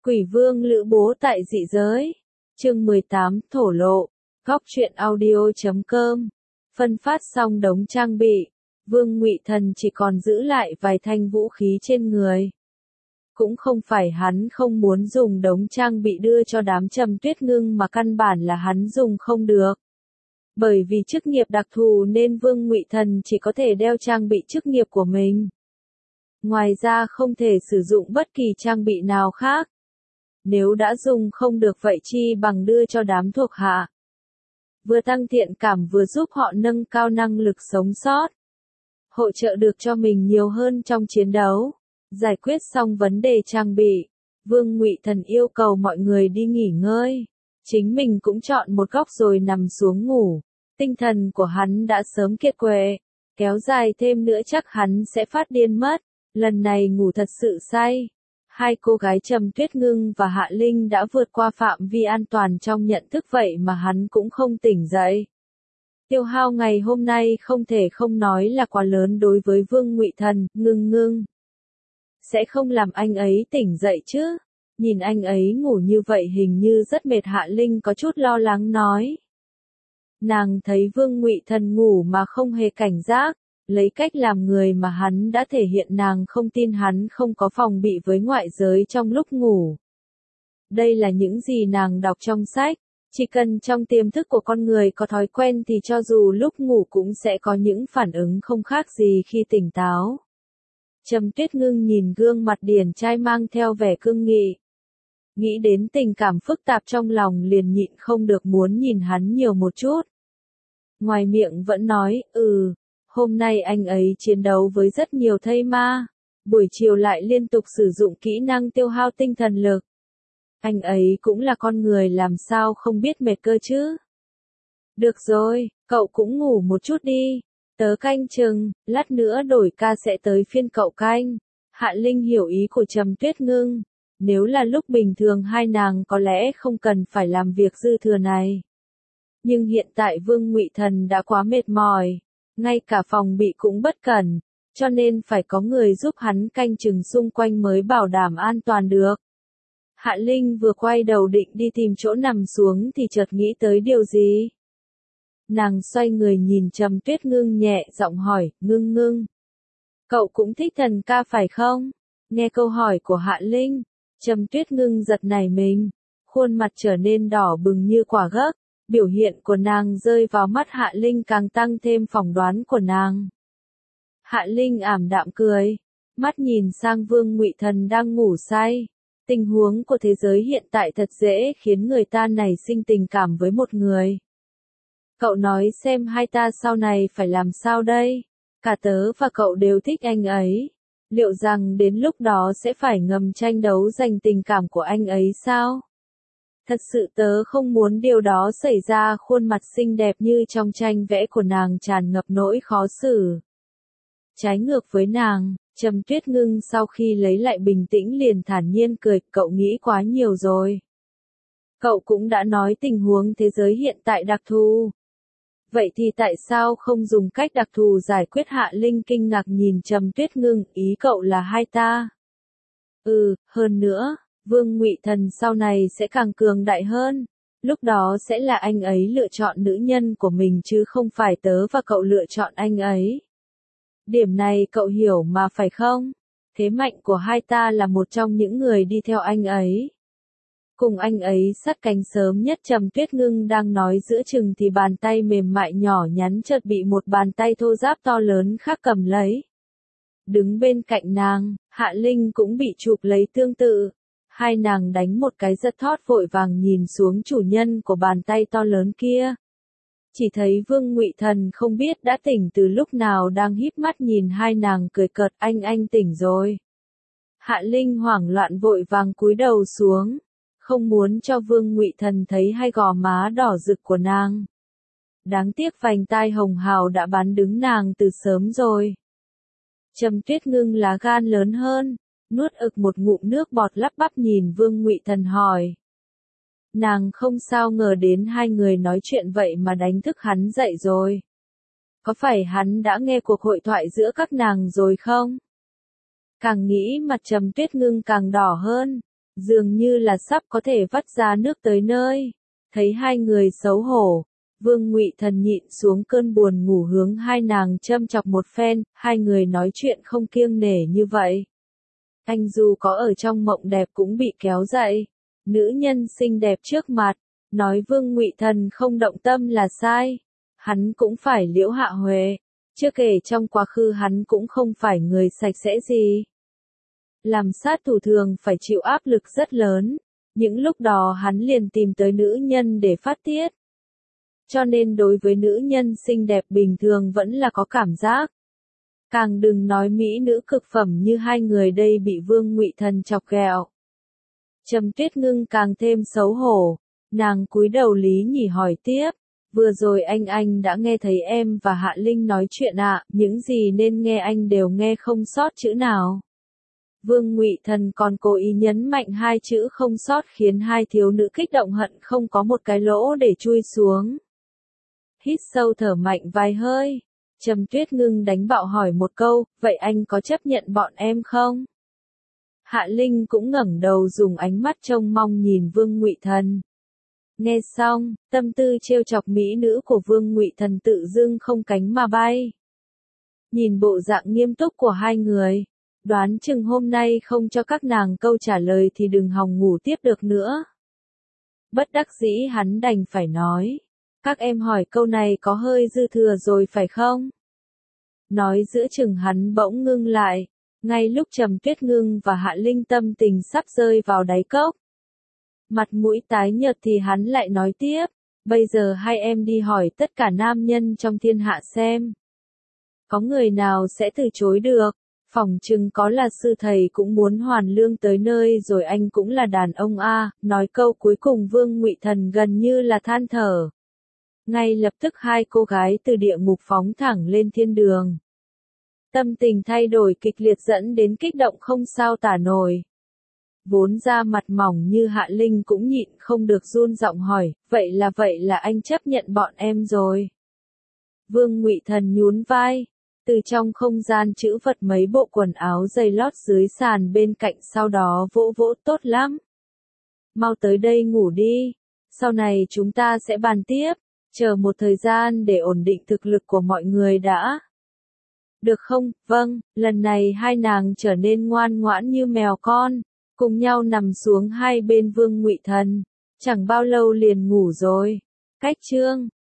Quỷ vương Lữ Bố tại dị giới. Chương 18, thổ lộ. Góc truyện audio.com. Phân phát xong đống trang bị, Vương Ngụy Thần chỉ còn giữ lại vài thanh vũ khí trên người. Cũng không phải hắn không muốn dùng đống trang bị đưa cho đám Trầm Tuyết Ngưng mà căn bản là hắn dùng không được. Bởi vì chức nghiệp đặc thù nên Vương Ngụy Thần chỉ có thể đeo trang bị chức nghiệp của mình. Ngoài ra không thể sử dụng bất kỳ trang bị nào khác. Nếu đã dùng không được vậy chi bằng đưa cho đám thuộc hạ. Vừa tăng thiện cảm vừa giúp họ nâng cao năng lực sống sót. Hỗ trợ được cho mình nhiều hơn trong chiến đấu. Giải quyết xong vấn đề trang bị, Vương Ngụy Thần yêu cầu mọi người đi nghỉ ngơi. Chính mình cũng chọn một góc rồi nằm xuống ngủ. Tinh thần của hắn đã sớm kiệt quệ. Kéo dài thêm nữa chắc hắn sẽ phát điên mất. Lần này ngủ thật sự say. Hai cô gái Trầm Tuyết Ngưng và Hạ Linh đã vượt qua phạm vi an toàn trong nhận thức vậy mà hắn cũng không tỉnh dậy. Tiêu hao ngày hôm nay không thể không nói là quá lớn đối với Vương Ngụy Thần. Ngưng. Sẽ không làm anh ấy tỉnh dậy chứ? Nhìn anh ấy ngủ như vậy hình như rất mệt. Hạ Linh có chút lo lắng nói. Nàng thấy Vương Ngụy Thần ngủ mà không hề cảnh giác. Lấy cách làm người mà hắn đã thể hiện nàng không tin hắn không có phòng bị với ngoại giới trong lúc ngủ. Đây là những gì nàng đọc trong sách. Chỉ cần trong tiềm thức của con người có thói quen thì cho dù lúc ngủ cũng sẽ có những phản ứng không khác gì khi tỉnh táo. Trầm Tuyết Ngưng nhìn gương mặt điển trai mang theo vẻ cương nghị. Nghĩ đến tình cảm phức tạp trong lòng liền nhịn không được muốn nhìn hắn nhiều một chút. Ngoài miệng vẫn nói, hôm nay anh ấy chiến đấu với rất nhiều thây ma. Buổi chiều lại liên tục sử dụng kỹ năng tiêu hao tinh thần lực. Anh ấy cũng là con người làm sao không biết mệt cơ chứ. Được rồi, cậu cũng ngủ một chút đi. Tớ canh chừng, lát nữa đổi ca sẽ tới phiên cậu canh. Hạ Linh hiểu ý của Trầm Tuyết Ngưng. Nếu là lúc bình thường hai nàng có lẽ không cần phải làm việc dư thừa này. Nhưng hiện tại Vương Ngụy Thần đã quá mệt mỏi. Ngay cả phòng bị cũng bất cẩn. Cho nên phải có người giúp hắn canh chừng xung quanh mới bảo đảm an toàn được. Hạ Linh vừa quay đầu định đi tìm chỗ nằm xuống thì chợt nghĩ tới điều gì. Nàng xoay người nhìn Trầm Tuyết Ngưng nhẹ giọng hỏi, Ngưng. Cậu cũng thích thần ca phải không? Nghe câu hỏi của Hạ Linh, Trầm Tuyết Ngưng giật nảy mình. Khuôn mặt trở nên đỏ bừng như quả gấc. Biểu hiện của nàng rơi vào mắt Hạ Linh càng tăng thêm phỏng đoán của nàng. Hạ Linh ảm đạm cười. Mắt nhìn sang Vương Ngụy Thần đang ngủ say. Tình huống của thế giới hiện tại thật dễ khiến người ta nảy sinh tình cảm với một người. Cậu nói xem hai ta sau này phải làm sao đây? Cả tớ và cậu đều thích anh ấy. Liệu rằng đến lúc đó sẽ phải ngầm tranh đấu giành tình cảm của anh ấy sao? Thật sự tớ không muốn điều đó xảy ra. Khuôn mặt xinh đẹp như trong tranh vẽ của nàng tràn ngập nỗi khó xử. Trái ngược với nàng, Trầm Tuyết Ngưng sau khi lấy lại bình tĩnh liền thản nhiên cười, cậu nghĩ quá nhiều rồi. Cậu cũng đã nói tình huống thế giới hiện tại đặc thù. Vậy thì tại sao không dùng cách đặc thù giải quyết? Hạ Linh kinh ngạc nhìn Trầm Tuyết Ngưng, ý cậu là hai ta. Hơn nữa, Vương Ngụy Thần sau này sẽ càng cường đại hơn. Lúc đó sẽ là anh ấy lựa chọn nữ nhân của mình chứ không phải tớ và cậu lựa chọn anh ấy. Điểm này cậu hiểu mà phải không? Thế mạnh của hai ta là một trong những người đi theo anh ấy. Cùng anh ấy sát cánh sớm nhất. Trầm Tuyết Ngưng đang nói giữa chừng thì bàn tay mềm mại nhỏ nhắn chợt bị một bàn tay thô ráp to lớn khác cầm lấy. Đứng bên cạnh nàng, Hạ Linh cũng bị chụp lấy tương tự. Hai nàng đánh một cái giật thót vội vàng nhìn xuống chủ nhân của bàn tay to lớn kia. Chỉ thấy Vương Ngụy Thần không biết đã tỉnh từ lúc nào đang híp mắt nhìn hai nàng cười cợt, anh tỉnh rồi. Hạ Linh hoảng loạn vội vàng cúi đầu xuống, không muốn cho Vương Ngụy Thần thấy hai gò má đỏ rực của nàng. Đáng tiếc vành tai hồng hào đã bán đứng nàng từ sớm rồi. Trầm Tuyết Ngưng lá gan lớn hơn, nuốt ực một ngụm nước bọt lắp bắp nhìn Vương Ngụy Thần hỏi. Nàng không sao ngờ đến hai người nói chuyện vậy mà đánh thức hắn dậy rồi. Có phải hắn đã nghe cuộc hội thoại giữa các nàng rồi không? Càng nghĩ mặt Trầm Tuyết Ngưng càng đỏ hơn. dường như là sắp có thể vắt ra nước tới nơi. Thấy hai người xấu hổ, Vương Ngụy Thần nhịn xuống cơn buồn ngủ hướng hai nàng châm chọc một phen, hai người nói chuyện không kiêng nể như vậy. Anh dù có ở trong mộng đẹp cũng bị kéo dậy. Nữ nhân xinh đẹp trước mặt, nói Vương Ngụy Thần không động tâm là sai. Hắn cũng phải liễu hạ huệ. Chưa kể trong quá khứ hắn cũng không phải người sạch sẽ gì. Làm sát thủ thường phải chịu áp lực rất lớn. Những lúc đó hắn liền tìm tới nữ nhân để phát tiết. Cho nên đối với nữ nhân xinh đẹp bình thường vẫn là có cảm giác. Càng đừng nói mỹ nữ cực phẩm như hai người đây bị Vương Ngụy Thần chọc ghẹo. Trầm Tuyết Ngưng càng thêm xấu hổ, nàng cúi đầu Lý Nhỉ hỏi tiếp, vừa rồi anh đã nghe thấy em và Hạ Linh nói chuyện ạ, những gì nên nghe anh đều nghe không sót chữ nào. Vương Ngụy Thần còn cố ý nhấn mạnh hai chữ không sót khiến hai thiếu nữ kích động hận không có một cái lỗ để chui xuống. Hít sâu thở mạnh vài hơi, Trầm Tuyết Ngưng đánh bạo hỏi một câu, vậy anh có chấp nhận bọn em không? Hạ Linh cũng ngẩng đầu dùng ánh mắt trông mong nhìn Vương Ngụy Thần. Nghe xong, tâm tư trêu chọc mỹ nữ của Vương Ngụy Thần tự dưng không cánh mà bay. Nhìn bộ dạng nghiêm túc của hai người, đoán chừng hôm nay không cho các nàng câu trả lời thì đừng hòng ngủ tiếp được nữa. Bất đắc dĩ hắn đành phải nói, các em hỏi câu này có hơi dư thừa rồi phải không? Nói giữa chừng hắn bỗng ngưng lại, ngay lúc Trầm Tuyết Ngưng và Hạ Linh tâm tình sắp rơi vào đáy cốc. Mặt mũi tái nhợt thì hắn lại nói tiếp, bây giờ hai em đi hỏi tất cả nam nhân trong thiên hạ xem. Có người nào sẽ từ chối được, phỏng chừng có là sư thầy cũng muốn hoàn lương tới nơi rồi anh cũng là đàn ông a. Nói câu cuối cùng Vương Ngụy Thần gần như là than thở. Ngay lập tức hai cô gái từ địa ngục phóng thẳng lên thiên đường. Tâm tình thay đổi kịch liệt dẫn đến kích động không sao tả nổi. Vốn ra mặt mỏng như Hạ Linh cũng nhịn không được run giọng hỏi, vậy là anh chấp nhận bọn em rồi. Vương Ngụy Thần nhún vai, từ trong không gian trữ vật mấy bộ quần áo giày lót dưới sàn bên cạnh sau đó vỗ vỗ tốt lắm. Mau tới đây ngủ đi, sau này chúng ta sẽ bàn tiếp, chờ một thời gian để ổn định thực lực của mọi người đã. Được không? Vâng, lần này hai nàng trở nên ngoan ngoãn như mèo con, cùng nhau nằm xuống hai bên Vương Ngụy Thần, chẳng bao lâu liền ngủ rồi. Cách chương